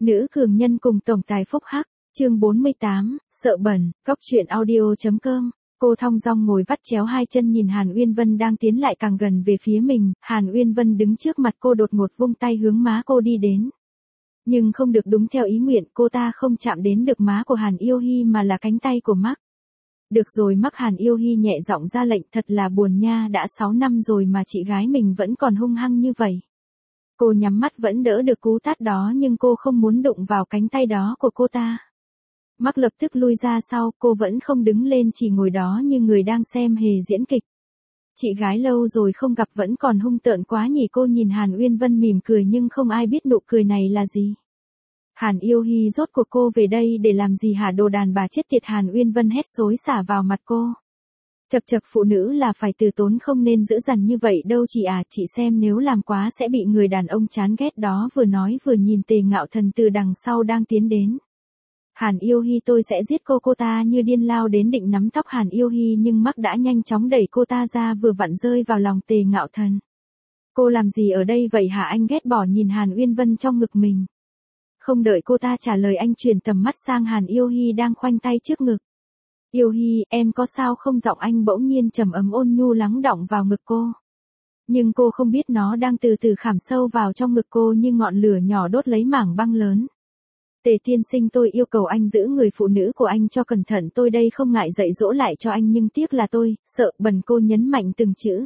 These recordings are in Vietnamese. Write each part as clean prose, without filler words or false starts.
Nữ cường nhân cùng tổng tài phúc hắc, chương 48, sợ bẩn, góc truyện audio.com. Cô thong dong ngồi vắt chéo hai chân nhìn Hàn Uyên Vân đang tiến lại càng gần về phía mình, Hàn Uyên Vân đứng trước mặt cô đột ngột vung tay hướng má cô đi đến. Nhưng không được đúng theo ý nguyện, cô ta không chạm đến được má của Hàn Yêu Hi mà là cánh tay của Mark. Được rồi Mark, Hàn Yêu Hi nhẹ giọng ra lệnh, thật là buồn nha, đã 6 năm rồi mà chị gái mình vẫn còn hung hăng như vậy. Cô nhắm mắt vẫn đỡ được cú tát đó nhưng cô không muốn đụng vào cánh tay đó của cô ta. Mark lập tức lui ra sau, cô vẫn không đứng lên chỉ ngồi đó như người đang xem hề diễn kịch. Chị gái lâu rồi không gặp vẫn còn hung tợn quá nhỉ. Cô nhìn Hàn Uyên Vân mỉm cười nhưng không ai biết nụ cười này là gì. Hàn Yêu Hi, rốt cuộc cô về đây để làm gì hả, đồ đàn bà chết tiệt, Hàn Uyên Vân hét xối xả vào mặt cô. Chậc chậc, phụ nữ là phải từ tốn không nên dữ dằn như vậy đâu chị à, chị xem nếu làm quá sẽ bị người đàn ông chán ghét đó. Vừa nói vừa nhìn Tề Ngạo Thần từ đằng sau đang tiến đến. Hàn Yêu Hi, tôi sẽ giết cô ta như điên lao đến định nắm tóc Hàn Yêu Hi nhưng Mark đã nhanh chóng đẩy cô ta ra, vừa vặn rơi vào lòng Tề Ngạo Thần. Cô làm gì ở đây vậy hả, anh ghét bỏ nhìn Hàn Uyên Vân trong ngực mình. Không đợi cô ta trả lời, anh chuyển tầm mắt sang Hàn Yêu Hi đang khoanh tay trước ngực. Yêu Hi, em có sao không, giọng anh bỗng nhiên trầm ấm ôn nhu lắng đọng vào ngực cô. Nhưng cô không biết nó đang từ từ khảm sâu vào trong ngực cô như ngọn lửa nhỏ đốt lấy mảng băng lớn. Tề tiên sinh, tôi yêu cầu anh giữ người phụ nữ của anh cho cẩn thận, tôi đây không ngại dạy dỗ lại cho anh nhưng tiếc là tôi, sợ bẩn, cô nhấn mạnh từng chữ.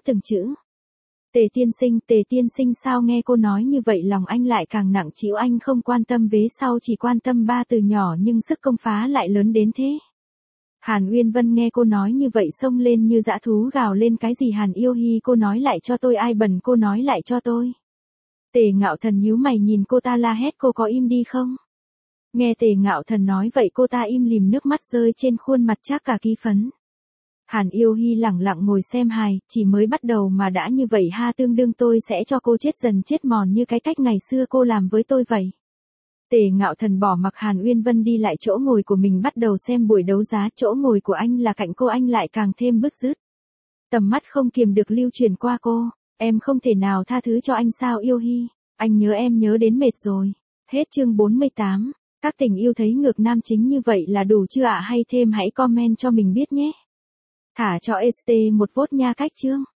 Tề tiên sinh sao nghe cô nói như vậy lòng anh lại càng nặng trĩu, anh không quan tâm vế sau, chỉ quan tâm 3 từ nhỏ nhưng sức công phá lại lớn đến thế. Hàn Uyên Vân nghe cô nói như vậy xông lên như dã thú gào lên, cái gì Hàn Yêu Hi, cô nói lại cho tôi, ai bẩn, cô nói lại cho tôi. Tề Ngạo Thần nhíu mày nhìn cô ta la hét, cô có im đi không? Nghe Tề Ngạo Thần nói vậy cô ta im lìm, nước mắt rơi trên khuôn mặt trác cả ký phấn. Hàn Yêu Hi lẳng lặng ngồi xem hài, chỉ mới bắt đầu mà đã như vậy ha, tương đương tôi sẽ cho cô chết dần chết mòn như cái cách ngày xưa cô làm với tôi vậy. Tề Ngạo Thần bỏ mặc Hàn Uyên Vân đi lại chỗ ngồi của mình bắt đầu xem buổi đấu giá, chỗ ngồi của anh là cạnh cô, anh lại càng thêm bứt rứt. Tầm mắt không kiềm được lưu truyền qua cô, em không thể nào tha thứ cho anh sao Yêu Hi, anh nhớ em nhớ đến mệt rồi. Hết chương 48. Các tình yêu thấy ngược nam chính như vậy là đủ chưa ạ? Hay thêm hãy comment cho mình biết nhé. Thả cho ST một vote nha cách chương.